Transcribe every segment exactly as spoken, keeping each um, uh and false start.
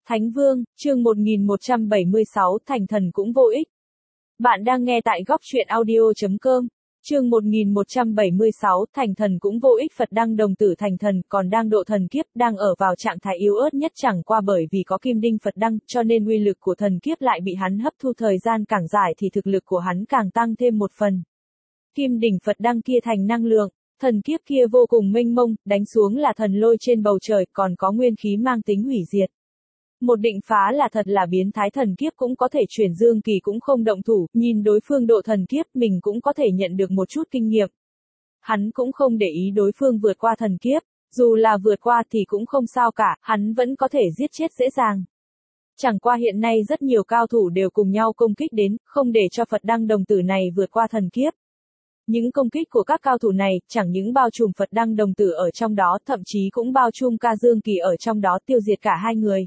Thánh Vương, chương một nghìn một trăm bảy mươi sáu, thành thần cũng vô ích. Bạn đang nghe tại góc truyện audio chấm com. Chương một nghìn một trăm bảy mươi sáu, thành thần cũng vô ích. Phật Đăng Đồng Tử thành thần, còn đang độ thần kiếp, đang ở vào trạng thái yếu ớt nhất, chẳng qua bởi vì có kim đinh Phật Đăng, cho nên uy lực của thần kiếp lại bị hắn hấp thu, thời gian càng dài thì thực lực của hắn càng tăng thêm một phần. Kim đỉnh Phật Đăng kia thành năng lượng, thần kiếp kia vô cùng mênh mông, đánh xuống là thần lôi trên bầu trời, còn có nguyên khí mang tính hủy diệt. Một định phá là thật là biến thái, thần kiếp cũng có thể chuyển, Dương Kỳ cũng không động thủ, nhìn đối phương độ thần kiếp, mình cũng có thể nhận được một chút kinh nghiệm. Hắn cũng không để ý đối phương vượt qua thần kiếp, dù là vượt qua thì cũng không sao cả, hắn vẫn có thể giết chết dễ dàng. Chẳng qua hiện nay rất nhiều cao thủ đều cùng nhau công kích đến, không để cho Phật Đăng Đồng Tử này vượt qua thần kiếp. Những công kích của các cao thủ này, chẳng những bao trùm Phật Đăng Đồng Tử ở trong đó, thậm chí cũng bao trùm cả Dương Kỳ ở trong đó, tiêu diệt cả hai người.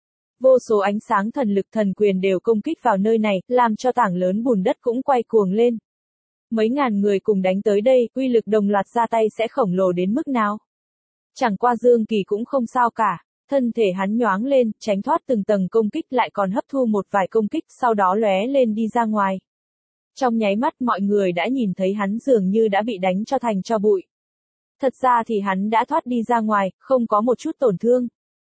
Vô số ánh sáng thần lực thần quyền đều công kích vào nơi này, làm cho tảng lớn bùn đất cũng quay cuồng lên. Mấy ngàn người cùng đánh tới đây, uy lực đồng loạt ra tay sẽ khổng lồ đến mức nào? Chẳng qua Dương Kỳ cũng không sao cả, thân thể hắn nhoáng lên, tránh thoát từng tầng công kích, lại còn hấp thu một vài công kích, sau đó lóe lên đi ra ngoài. Trong nháy mắt mọi người đã nhìn thấy hắn dường như đã bị đánh cho thành tro bụi. Thật ra thì hắn đã thoát đi ra ngoài, không có một chút tổn thương.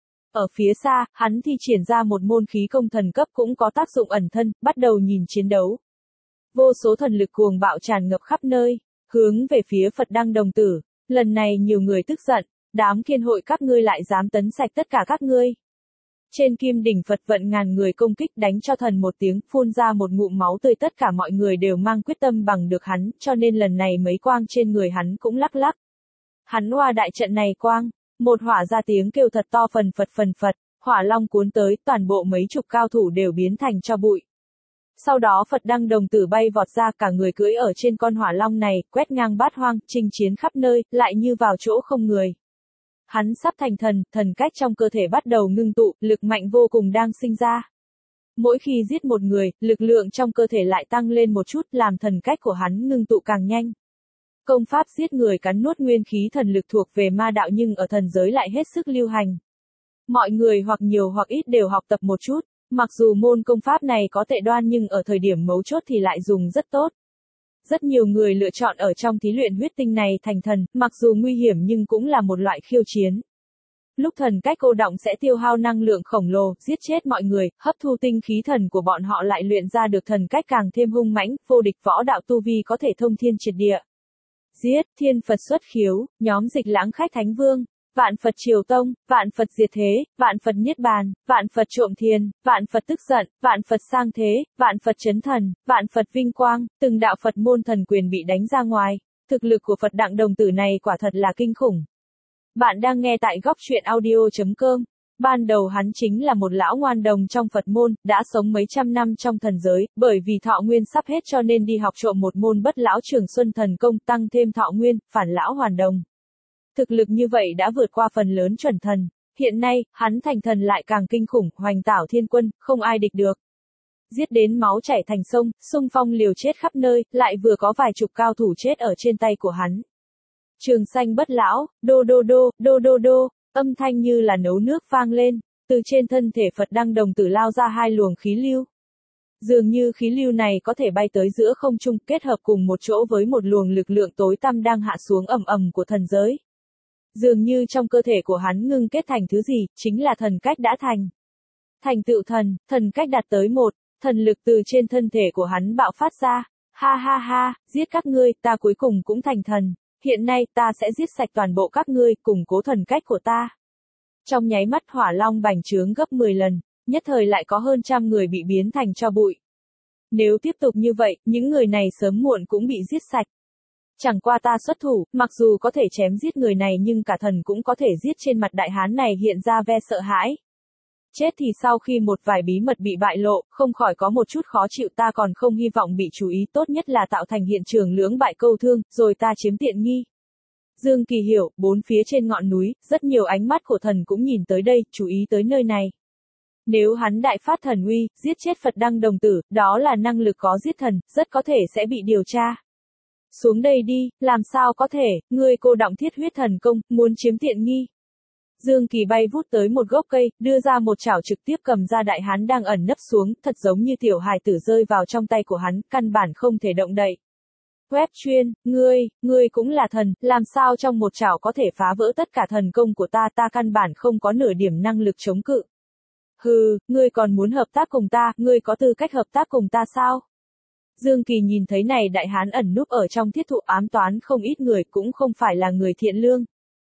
Ở phía xa, hắn thi triển ra một môn khí công thần cấp cũng có tác dụng ẩn thân, bắt đầu nhìn chiến đấu. Vô số thần lực cuồng bạo tràn ngập khắp nơi, hướng về phía Phật Đăng Đồng Tử. Lần này nhiều người tức giận, đám kiên hội các ngươi lại dám tấn sạch tất cả các ngươi. Trên kim đỉnh Phật vận ngàn người công kích, đánh cho thần một tiếng, phun ra một ngụm máu tươi, tất cả mọi người đều mang quyết tâm bằng được hắn, cho nên lần này mấy quang trên người hắn cũng lắc lắc. Hắn hoa đại trận này quang. Một hỏa ra tiếng kêu thật to, phần phật phần phật, hỏa long cuốn tới, toàn bộ mấy chục cao thủ đều biến thành tro bụi. Sau đó Phật Đăng Đồng Tử bay vọt ra, cả người cưỡi ở trên con hỏa long này, quét ngang bát hoang, chinh chiến khắp nơi, lại như vào chỗ không người. Hắn sắp thành thần, thần cách trong cơ thể bắt đầu ngưng tụ, lực mạnh vô cùng đang sinh ra. Mỗi khi giết một người, lực lượng trong cơ thể lại tăng lên một chút, làm thần cách của hắn ngưng tụ càng nhanh. Công pháp giết người cắn nuốt nguyên khí thần lực thuộc về ma đạo nhưng ở thần giới lại hết sức lưu hành. Mọi người hoặc nhiều hoặc ít đều học tập một chút, mặc dù môn công pháp này có tệ đoan nhưng ở thời điểm mấu chốt thì lại dùng rất tốt. Rất nhiều người lựa chọn ở trong thí luyện huyết tinh này thành thần, mặc dù nguy hiểm nhưng cũng là một loại khiêu chiến. Lúc thần cách cô động sẽ tiêu hao năng lượng khổng lồ, giết chết mọi người, hấp thu tinh khí thần của bọn họ lại luyện ra được thần cách càng thêm hung mãnh, vô địch võ đạo tu vi có thể thông thiên triệt địa. Giết, thiên Phật xuất khiếu, nhóm Dịch Lãng khách Thánh Vương, vạn Phật triều tông, vạn Phật diệt thế, vạn Phật niết bàn, vạn Phật trộm thiền, vạn Phật tức giận, vạn Phật sang thế, vạn Phật chấn thần, vạn Phật vinh quang, từng đạo Phật môn thần quyền bị đánh ra ngoài. Thực lực của Phật Đăng Đồng Tử này quả thật là kinh khủng. Bạn đang nghe tại góc truyện audio chấm com. Ban đầu hắn chính là một lão ngoan đồng trong Phật môn, đã sống mấy trăm năm trong thần giới, bởi vì thọ nguyên sắp hết cho nên đi học trộm một môn bất lão trường xuân thần công, tăng thêm thọ nguyên, phản lão hoàn đồng. Thực lực như vậy đã vượt qua phần lớn chuẩn thần. Hiện nay, hắn thành thần lại càng kinh khủng, hoành tảo thiên quân, không ai địch được. Giết đến máu chảy thành sông, xung phong liều chết khắp nơi, lại vừa có vài chục cao thủ chết ở trên tay của hắn. Trường xanh bất lão, đô đô đô, đô đô đô. Âm thanh như là nấu nước vang lên, từ trên thân thể Phật Đăng Đồng Tử lao ra hai luồng khí lưu. Dường như khí lưu này có thể bay tới giữa không trung, kết hợp cùng một chỗ với một luồng lực lượng tối tăm đang hạ xuống ầm ầm của thần giới. Dường như trong cơ thể của hắn ngưng kết thành thứ gì, chính là thần cách đã thành. Thành tựu thần, thần cách đạt tới một, thần lực từ trên thân thể của hắn bạo phát ra. Ha ha ha, giết các ngươi, ta cuối cùng cũng thành thần. Hiện nay ta sẽ giết sạch toàn bộ các ngươi, củng cố thần cách của ta. Trong nháy mắt hỏa long bành trướng gấp mười lần, nhất thời lại có hơn trăm người bị biến thành tro bụi. Nếu tiếp tục như vậy, những người này sớm muộn cũng bị giết sạch. Chẳng qua ta xuất thủ, mặc dù có thể chém giết người này nhưng cả thần cũng có thể giết, trên mặt đại hán này hiện ra vẻ sợ hãi. Chết thì sau khi một vài bí mật bị bại lộ, không khỏi có một chút khó chịu, ta còn không hy vọng bị chú ý, tốt nhất là tạo thành hiện trường lưỡng bại câu thương, rồi ta chiếm tiện nghi. Dương Kỳ hiểu, bốn phía trên ngọn núi, rất nhiều ánh mắt của thần cũng nhìn tới đây, chú ý tới nơi này. Nếu hắn đại phát thần uy, giết chết Phật Đăng Đồng Tử, đó là năng lực có giết thần, rất có thể sẽ bị điều tra. Xuống đây đi, làm sao có thể, ngươi cô đọng thiết huyết thần công, muốn chiếm tiện nghi. Dương Kỳ bay vút tới một gốc cây, đưa ra một chảo trực tiếp cầm ra đại hán đang ẩn nấp xuống, thật giống như tiểu hài tử rơi vào trong tay của hắn, căn bản không thể động đậy. Web chuyên, ngươi, ngươi cũng là thần, làm sao trong một chảo có thể phá vỡ tất cả thần công của ta, ta căn bản không có nửa điểm năng lực chống cự. Hừ, ngươi còn muốn hợp tác cùng ta, ngươi có tư cách hợp tác cùng ta sao? Dương Kỳ nhìn thấy này đại hán ẩn núp ở trong thiết thụ ám toán không ít người cũng không phải là người thiện lương.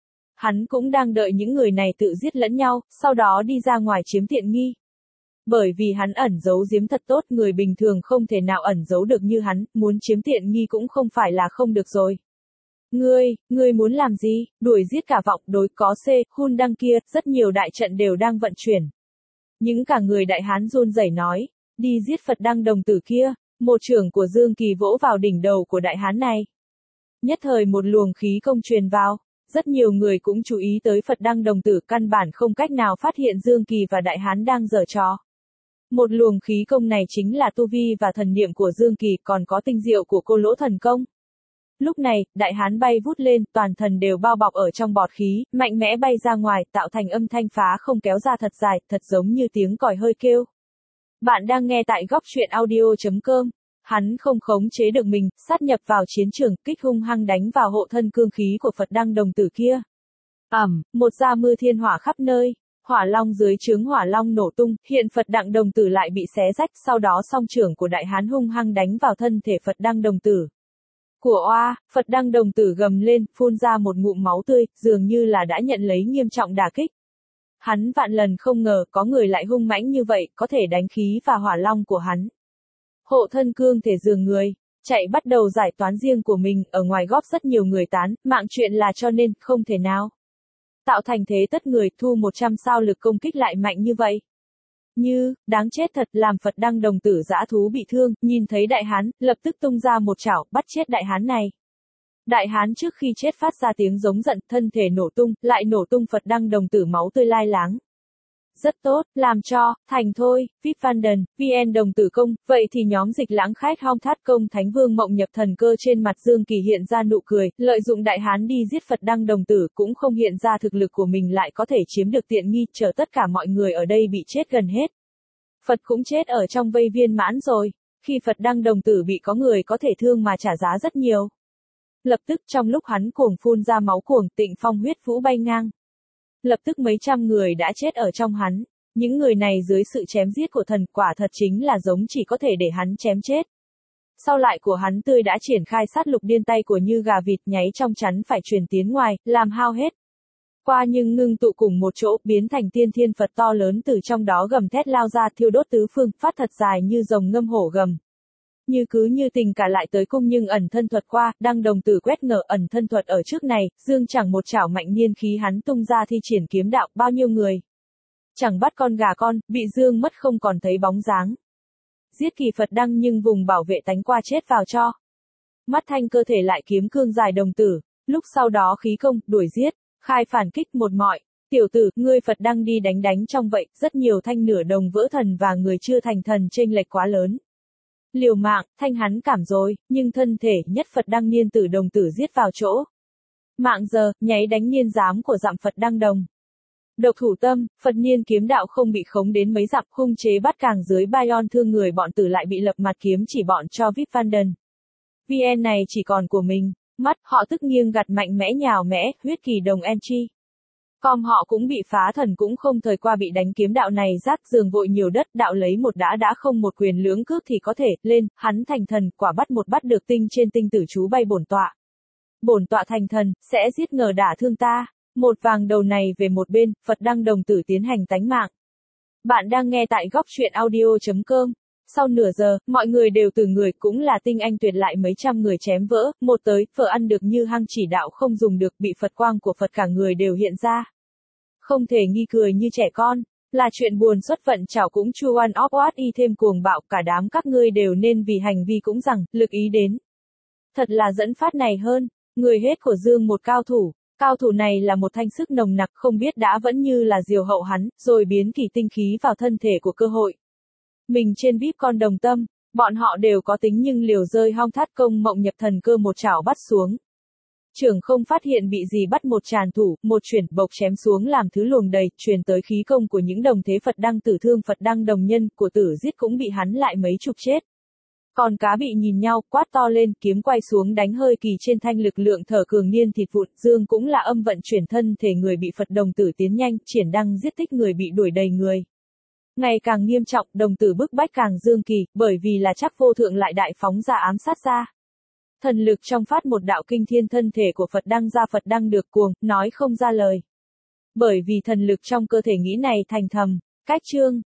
Hắn cũng đang đợi những người này tự giết lẫn nhau, sau đó đi ra ngoài chiếm tiện nghi. Bởi vì hắn ẩn giấu giếm thật tốt, người bình thường không thể nào ẩn giấu được như hắn, muốn chiếm tiện nghi cũng không phải là không được rồi. Ngươi, ngươi muốn làm gì? Đuổi giết cả vọng đối có C, hun đăng kia, rất nhiều đại trận đều đang vận chuyển. Những cả người đại hán run rẩy nói, đi giết Phật đăng đồng tử kia, một trưởng của Dương Kỳ vỗ vào đỉnh đầu của đại hán này. Nhất thời một luồng khí công truyền vào, rất nhiều người cũng chú ý tới Phật đăng đồng tử, căn bản không cách nào phát hiện Dương Kỳ và đại hán đang giở trò. Một luồng khí công này chính là tu vi và thần niệm của Dương Kỳ, còn có tinh diệu của cô lỗ thần công. Lúc này, đại hán bay vút lên, toàn thân đều bao bọc ở trong bọt khí, mạnh mẽ bay ra ngoài, tạo thành âm thanh phá không kéo ra thật dài, thật giống như tiếng còi hơi kêu. Bạn đang nghe tại góc truyện audio chấm com. Hắn không khống chế được mình, sát nhập vào chiến trường, kích hung hăng đánh vào hộ thân cương khí của Phật đăng đồng tử kia. Ầm, một gia mưa thiên hỏa khắp nơi. Hỏa long dưới trướng hỏa long nổ tung, hiện Phật đăng đồng tử lại bị xé rách, sau đó song trưởng của đại hán hung hăng đánh vào thân thể Phật đăng đồng tử. Của oa, Phật đăng đồng tử gầm lên, phun ra một ngụm máu tươi, dường như là đã nhận lấy nghiêm trọng đả kích. Hắn vạn lần không ngờ có người lại hung mãnh như vậy, có thể đánh khí và hỏa long của hắn. Hộ thân cương thể dường người, chạy bắt đầu giải toán riêng của mình, ở ngoài góp rất nhiều người tán, mạng chuyện là cho nên, không thể nào. Tạo thành thế tất người, thu một trăm sao lực công kích lại mạnh như vậy. Như, đáng chết thật, làm Phật đăng đồng tử dã thú bị thương, nhìn thấy đại hán, lập tức tung ra một chảo, bắt chết đại hán này. Đại hán trước khi chết phát ra tiếng giống giận, thân thể nổ tung, lại nổ tung Phật đăng đồng tử máu tươi lai láng. Rất tốt, làm cho, thành thôi, vê i pê Vanden, vê en đồng tử công, vậy thì nhóm dịch lãng khách hong thát công Thánh Vương mộng nhập thần cơ trên mặt Dương Kỳ hiện ra nụ cười, lợi dụng đại hán đi giết Phật đăng đồng tử cũng không hiện ra thực lực của mình lại có thể chiếm được tiện nghi, chờ tất cả mọi người ở đây bị chết gần hết. Phật cũng chết ở trong vây viên mãn rồi, khi Phật đăng đồng tử bị có người có thể thương mà trả giá rất nhiều. Lập tức trong lúc hắn cuồng phun ra máu cuồng, Tịnh Phong huyết vũ bay ngang. Lập tức mấy trăm người đã chết ở trong hắn. Những người này dưới sự chém giết của thần quả thật chính là giống chỉ có thể để hắn chém chết. Sau lại của hắn tươi đã triển khai sát lục điên tay của như gà vịt nháy trong chắn phải truyền tiến ngoài, làm hao hết. Qua nhưng ngưng tụ cùng một chỗ, biến thành tiên thiên Phật to lớn từ trong đó gầm thét lao ra thiêu đốt tứ phương, phát thật dài như rồng ngâm hổ gầm. Như cứ như tình cả lại tới cung nhưng ẩn thân thuật qua, đăng đồng tử quét ngờ ẩn thân thuật ở trước này, Dương chẳng một chảo mạnh niên khí hắn tung ra thi triển kiếm đạo, bao nhiêu người. Chẳng bắt con gà con, bị Dương mất không còn thấy bóng dáng. Giết kỳ Phật đăng nhưng vùng bảo vệ tánh qua chết vào cho. Mắt thanh cơ thể lại kiếm cương dài đồng tử, lúc sau đó khí công, đuổi giết, khai phản kích một mọi. Tiểu tử, ngươi Phật đăng đi đánh đánh trong vậy, rất nhiều thanh nửa đồng vỡ thần và người chưa thành thần chênh lệch quá lớn. Liều mạng, thanh hắn cảm rồi, nhưng thân thể nhất Phật đăng niên tử đồng tử giết vào chỗ. Mạng giờ, nháy đánh niên giám của dặm Phật đăng đồng. Độc thủ tâm, Phật niên kiếm đạo không bị khống đến mấy dặm, hung chế bắt càng dưới Bayon thương người bọn tử lại bị lập mặt kiếm chỉ bọn cho vê i pê Vanden. vê en này chỉ còn của mình, mắt, họ tức nghiêng gặt mạnh mẽ nhào mẽ, huyết kỳ đồng entry. Com họ cũng bị phá thần cũng không thời qua bị đánh kiếm đạo này rác giường vội nhiều đất đạo lấy một đã đã không một quyền lưỡng cước thì có thể, lên, hắn thành thần, quả bắt một bắt được tinh trên tinh tử chú bay bổn tọa. Bổn tọa thành thần, sẽ giết ngờ đả thương ta, một vàng đầu này về một bên, Phật đăng đồng tử tiến hành tánh mạng. Bạn đang nghe tại góc truyện audio chấm com. Sau nửa giờ, mọi người đều từ người cũng là tinh anh tuyệt lại mấy trăm người chém vỡ, một tới, phở ăn được như hăng chỉ đạo không dùng được bị Phật quang của Phật cả người đều hiện ra. Không thể nghi cười như trẻ con, là chuyện buồn xuất vận chảo cũng chu one of what y thêm cuồng bạo cả đám các ngươi đều nên vì hành vi cũng rằng, lực ý đến. Thật là dẫn phát này hơn, người hết của Dương một cao thủ, cao thủ này là một thanh sức nồng nặc không biết đã vẫn như là diều hậu hắn, rồi biến kỳ tinh khí vào thân thể của cơ hội. Mình trên vê i pê con đồng tâm, bọn họ đều có tính nhưng liều rơi hong thát công mộng nhập thần cơ một chảo bắt xuống. Trưởng không phát hiện bị gì bắt một tràn thủ, một chuyển, bộc chém xuống làm thứ luồng đầy, truyền tới khí công của những đồng thế Phật đăng tử thương Phật đăng đồng nhân, của tử giết cũng bị hắn lại mấy chục chết. Còn cá bị nhìn nhau, quát to lên, kiếm quay xuống đánh hơi kỳ trên thanh lực lượng thở cường niên thịt vụn, dương cũng là âm vận chuyển thân thể người bị Phật đồng tử tiến nhanh, triển đăng giết tích người bị đuổi đầy người. Ngày càng nghiêm trọng, đồng tử bức bách càng dương kỳ, bởi vì là chắc vô thượng lại đại phóng ra ám sát ra. Thần lực trong phát một đạo kinh thiên thân thể của Phật đăng ra Phật đăng được cuồng, nói không ra lời. Bởi vì thần lực trong cơ thể nghĩ này thành thầm, cách chương.